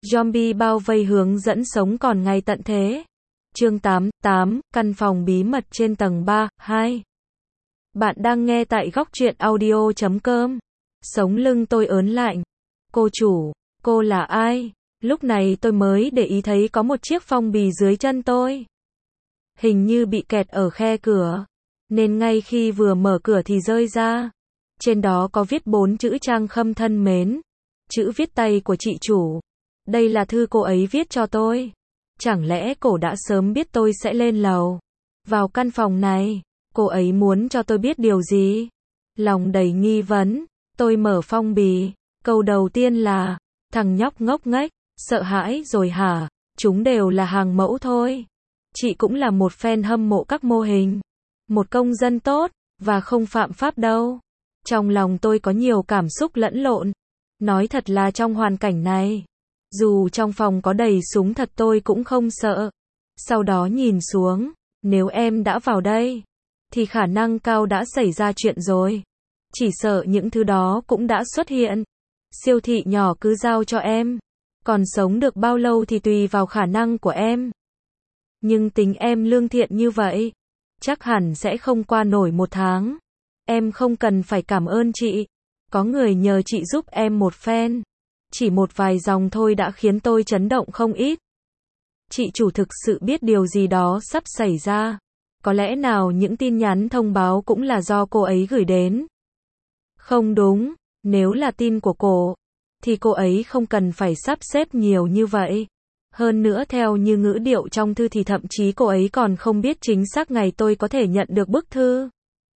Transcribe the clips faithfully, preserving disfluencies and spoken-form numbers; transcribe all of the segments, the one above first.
Zombie bao vây hướng dẫn sống còn ngày tận thế. Chương tám, tám, căn phòng bí mật trên tầng ba, hai. Bạn đang nghe tại góc truyện audio chấm com. Sống lưng tôi ớn lạnh. Cô chủ, cô là ai? Lúc này tôi mới để ý thấy có một chiếc phong bì dưới chân tôi. Hình như bị kẹt ở khe cửa, nên ngay khi vừa mở cửa thì rơi ra. Trên đó có viết bốn chữ Trang Khâm thân mến. Chữ viết tay của chị chủ. Đây là thư cô ấy viết cho tôi. Chẳng lẽ cô đã sớm biết tôi sẽ lên lầu, vào căn phòng này? Cô ấy muốn cho tôi biết điều gì? Lòng đầy nghi vấn, tôi mở phong bì. Câu đầu tiên là, thằng nhóc ngốc nghếch, sợ hãi rồi hả? Chúng đều là hàng mẫu thôi. Chị cũng là một fan hâm mộ các mô hình. Một công dân tốt, và không phạm pháp đâu. Trong lòng tôi có nhiều cảm xúc lẫn lộn. Nói thật là trong hoàn cảnh này, dù trong phòng có đầy súng thật tôi cũng không sợ. Sau đó nhìn xuống, nếu em đã vào đây, thì khả năng cao đã xảy ra chuyện rồi. Chỉ sợ những thứ đó cũng đã xuất hiện. Siêu thị nhỏ cứ giao cho em. Còn sống được bao lâu thì tùy vào khả năng của em. Nhưng tính em lương thiện như vậy, chắc hẳn sẽ không qua nổi một tháng. Em không cần phải cảm ơn chị. Có người nhờ chị giúp em một phen. Chỉ một vài dòng thôi đã khiến tôi chấn động không ít. Chị chủ thực sự biết điều gì đó sắp xảy ra. Có lẽ nào những tin nhắn thông báo cũng là do cô ấy gửi đến? Không đúng, nếu là tin của cô, thì cô ấy không cần phải sắp xếp nhiều như vậy. Hơn nữa theo như ngữ điệu trong thư thì thậm chí cô ấy còn không biết chính xác ngày tôi có thể nhận được bức thư.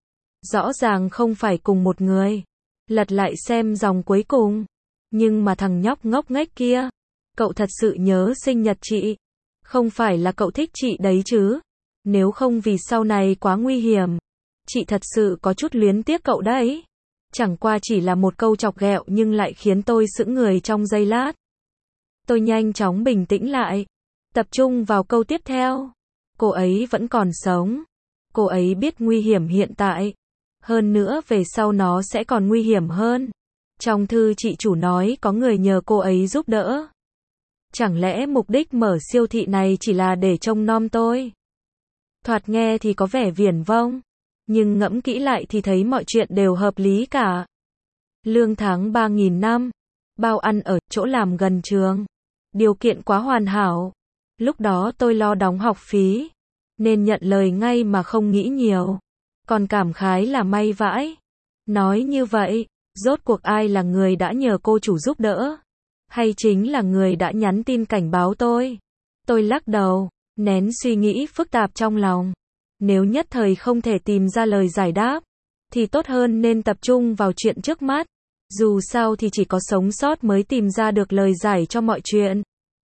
Rõ ràng không phải cùng một người. Lật lại xem dòng cuối cùng. Nhưng mà thằng nhóc ngốc nghếch kia, cậu thật sự nhớ sinh nhật chị. Không phải là cậu thích chị đấy chứ? Nếu không vì sau này quá nguy hiểm. Chị thật sự có chút luyến tiếc cậu đấy. Chẳng qua chỉ là một câu chọc ghẹo nhưng lại khiến tôi sững người trong giây lát. Tôi nhanh chóng bình tĩnh lại. Tập trung vào câu tiếp theo. Cô ấy vẫn còn sống. Cô ấy biết nguy hiểm hiện tại. Hơn nữa về sau nó sẽ còn nguy hiểm hơn. Trong thư chị chủ nói có người nhờ cô ấy giúp đỡ. Chẳng lẽ mục đích mở siêu thị này chỉ là để trông nom tôi? Thoạt nghe thì có vẻ viển vông. Nhưng ngẫm kỹ lại thì thấy mọi chuyện đều hợp lý cả. Lương tháng ba nghìn năm. Bao ăn ở, chỗ làm gần trường. Điều kiện quá hoàn hảo. Lúc đó tôi lo đóng học phí, nên nhận lời ngay mà không nghĩ nhiều. Còn cảm khái là may vãi. Nói như vậy, rốt cuộc ai là người đã nhờ cô chủ giúp đỡ? Hay chính là người đã nhắn tin cảnh báo tôi? Tôi lắc đầu, nén suy nghĩ phức tạp trong lòng. Nếu nhất thời không thể tìm ra lời giải đáp, thì tốt hơn nên tập trung vào chuyện trước mắt. Dù sao thì chỉ có sống sót mới tìm ra được lời giải cho mọi chuyện.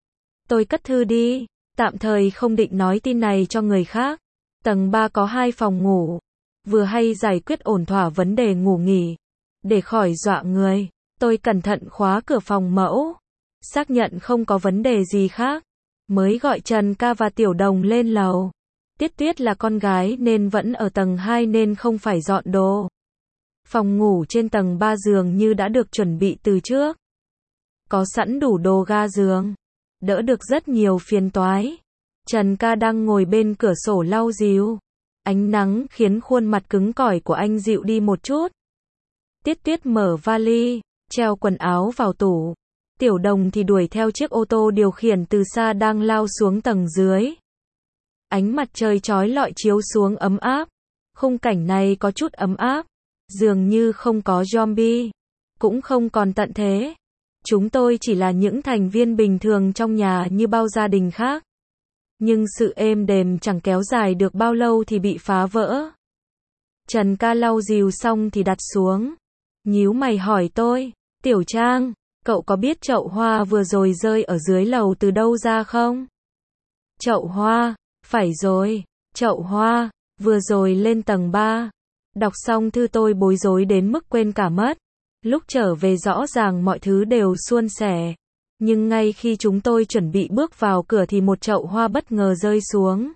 Tôi cất thư đi, tạm thời không định nói tin này cho người khác. Tầng ba có hai phòng ngủ. Vừa hay giải quyết ổn thỏa vấn đề ngủ nghỉ. Để khỏi dọa người, tôi cẩn thận khóa cửa phòng mẫu. Xác nhận không có vấn đề gì khác, mới gọi Trần Ca và Tiểu Đồng lên lầu. Tiết Tuyết là con gái nên vẫn ở tầng hai nên không phải dọn đồ. Phòng ngủ trên tầng ba dường như đã được chuẩn bị từ trước. Có sẵn đủ đồ ga giường. Đỡ được rất nhiều phiền toái. Trần Ca đang ngồi bên cửa sổ lau dìu. Ánh nắng khiến khuôn mặt cứng cỏi của anh dịu đi một chút. Tiết Tuyết mở vali, treo quần áo vào tủ. Tiểu Đồng thì đuổi theo chiếc ô tô điều khiển từ xa đang lao xuống tầng dưới. Ánh mặt trời chói lọi chiếu xuống ấm áp. Khung cảnh này có chút ấm áp. Dường như không có zombie. Cũng không còn tận thế. Chúng tôi chỉ là những thành viên bình thường trong nhà như bao gia đình khác. Nhưng sự êm đềm chẳng kéo dài được bao lâu thì bị phá vỡ. Trần Ca lau dìu xong thì đặt xuống. Nhíu mày hỏi tôi, Tiểu Trang, cậu có biết chậu hoa vừa rồi rơi ở dưới lầu từ đâu ra không? Chậu hoa, phải rồi, chậu hoa, vừa rồi lên tầng ba. Đọc xong thư tôi bối rối đến mức quên cả mất. Lúc trở về rõ ràng mọi thứ đều suôn sẻ. Nhưng ngay khi chúng tôi chuẩn bị bước vào cửa thì một chậu hoa bất ngờ rơi xuống.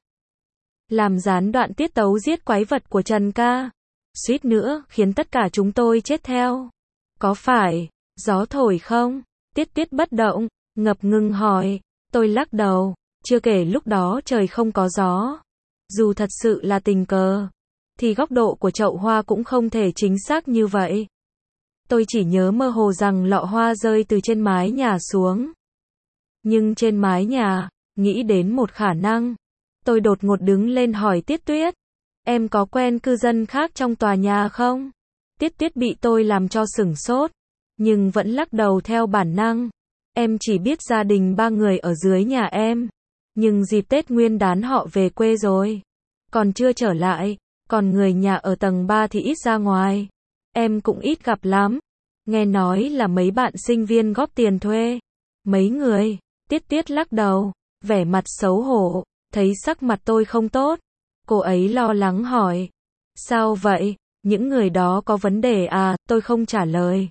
Làm gián đoạn tiết tấu giết quái vật của Trần Ca. Suýt nữa, khiến tất cả chúng tôi chết theo. Có phải, gió thổi không? Tiết Tuyết bất động. Ngập ngừng hỏi. Tôi lắc đầu. Chưa kể lúc đó trời không có gió. Dù thật sự là tình cờ, thì góc độ của chậu hoa cũng không thể chính xác như vậy. Tôi chỉ nhớ mơ hồ rằng lọ hoa rơi từ trên mái nhà xuống. Nhưng trên mái nhà, nghĩ đến một khả năng. Tôi đột ngột đứng lên hỏi Tiết Tuyết. Em có quen cư dân khác trong tòa nhà không? Tiết Tuyết bị tôi làm cho sửng sốt, nhưng vẫn lắc đầu theo bản năng. Em chỉ biết gia đình ba người ở dưới nhà em. Nhưng dịp Tết Nguyên đán họ về quê rồi. Còn chưa trở lại. Còn người nhà ở tầng ba thì ít ra ngoài. Em cũng ít gặp lắm. Nghe nói là mấy bạn sinh viên góp tiền thuê. Mấy người. Tiết Tuyết lắc đầu, vẻ mặt xấu hổ. Thấy sắc mặt tôi không tốt, cô ấy lo lắng hỏi. Sao vậy? Những người đó có vấn đề à? Tôi không trả lời,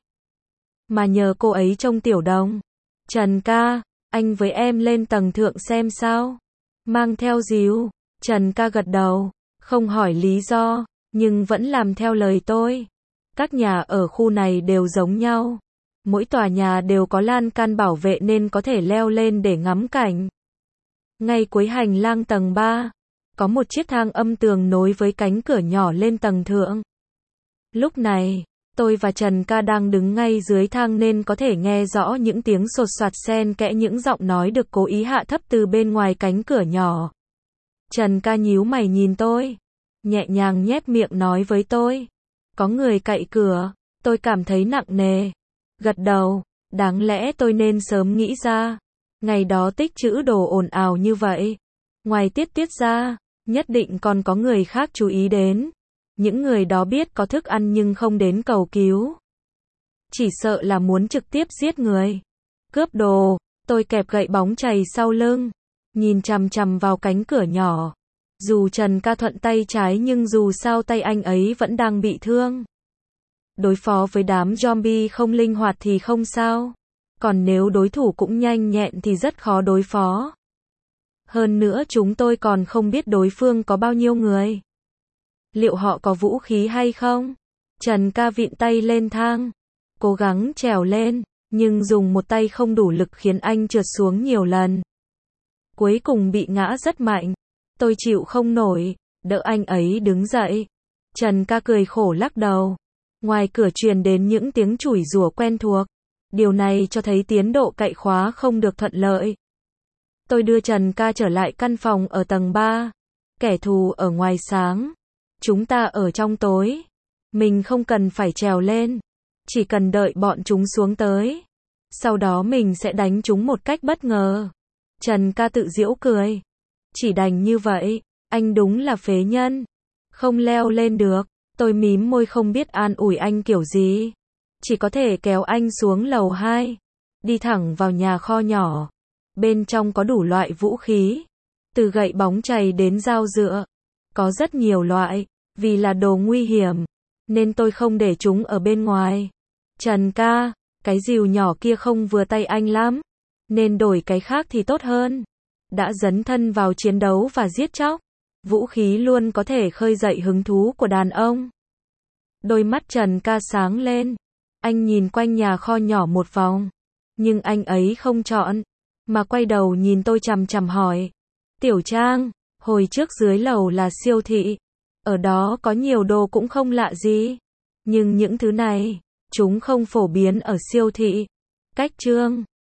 mà nhờ cô ấy trông Tiểu Đồng. Trần ca, anh với em lên tầng thượng xem sao? Mang theo díu. Trần ca gật đầu, không hỏi lý do, nhưng vẫn làm theo lời tôi. Các nhà ở khu này đều giống nhau. Mỗi tòa nhà đều có lan can bảo vệ nên có thể leo lên để ngắm cảnh. Ngay cuối hành lang tầng ba, có một chiếc thang âm tường nối với cánh cửa nhỏ lên tầng thượng. Lúc này, tôi và Trần ca đang đứng ngay dưới thang nên có thể nghe rõ những tiếng sột soạt xen kẽ những giọng nói được cố ý hạ thấp từ bên ngoài cánh cửa nhỏ. Trần ca nhíu mày nhìn tôi, nhẹ nhàng nhếch miệng nói với tôi. Có người cậy cửa. Tôi cảm thấy nặng nề. Gật đầu, đáng lẽ tôi nên sớm nghĩ ra. Ngày đó tích trữ đồ ồn ào như vậy. Ngoài Tiết Tuyết ra, nhất định còn có người khác chú ý đến. Những người đó biết có thức ăn nhưng không đến cầu cứu. Chỉ sợ là muốn trực tiếp giết người. Cướp đồ. Tôi kẹp gậy bóng chày sau lưng, nhìn chằm chằm vào cánh cửa nhỏ. Dù Trần ca thuận tay trái nhưng dù sao tay anh ấy vẫn đang bị thương. Đối phó với đám zombie không linh hoạt thì không sao. Còn nếu đối thủ cũng nhanh nhẹn thì rất khó đối phó. Hơn nữa chúng tôi còn không biết đối phương có bao nhiêu người. Liệu họ có vũ khí hay không? Trần ca vịn tay lên thang, cố gắng trèo lên, nhưng dùng một tay không đủ lực khiến anh trượt xuống nhiều lần. Cuối cùng bị ngã rất mạnh. Tôi chịu không nổi, đỡ anh ấy đứng dậy. Trần ca cười khổ lắc đầu. Ngoài cửa truyền đến những tiếng chửi rủa quen thuộc. Điều này cho thấy tiến độ cậy khóa không được thuận lợi. Tôi đưa Trần ca trở lại căn phòng ở tầng ba. Kẻ thù ở ngoài sáng. Chúng ta ở trong tối. Mình không cần phải trèo lên. Chỉ cần đợi bọn chúng xuống tới. Sau đó mình sẽ đánh chúng một cách bất ngờ. Trần ca tự giễu cười. Chỉ đành như vậy. Anh đúng là phế nhân. Không leo lên được. Tôi mím môi không biết an ủi anh kiểu gì. Chỉ có thể kéo anh xuống lầu hai. Đi thẳng vào nhà kho nhỏ. Bên trong có đủ loại vũ khí. Từ gậy bóng chày đến dao dựa. Có rất nhiều loại. Vì là đồ nguy hiểm. Nên tôi không để chúng ở bên ngoài. Trần ca, cái rìu nhỏ kia không vừa tay anh lắm. Nên đổi cái khác thì tốt hơn. Đã dấn thân vào chiến đấu và giết chóc. Vũ khí luôn có thể khơi dậy hứng thú của đàn ông. Đôi mắt Trần ca sáng lên. Anh nhìn quanh nhà kho nhỏ một vòng. Nhưng anh ấy không chọn. Mà quay đầu nhìn tôi chằm chằm hỏi. Tiểu Trang, hồi trước dưới lầu là siêu thị. Ở đó có nhiều đồ cũng không lạ gì. Nhưng những thứ này, chúng không phổ biến ở siêu thị. Cách chương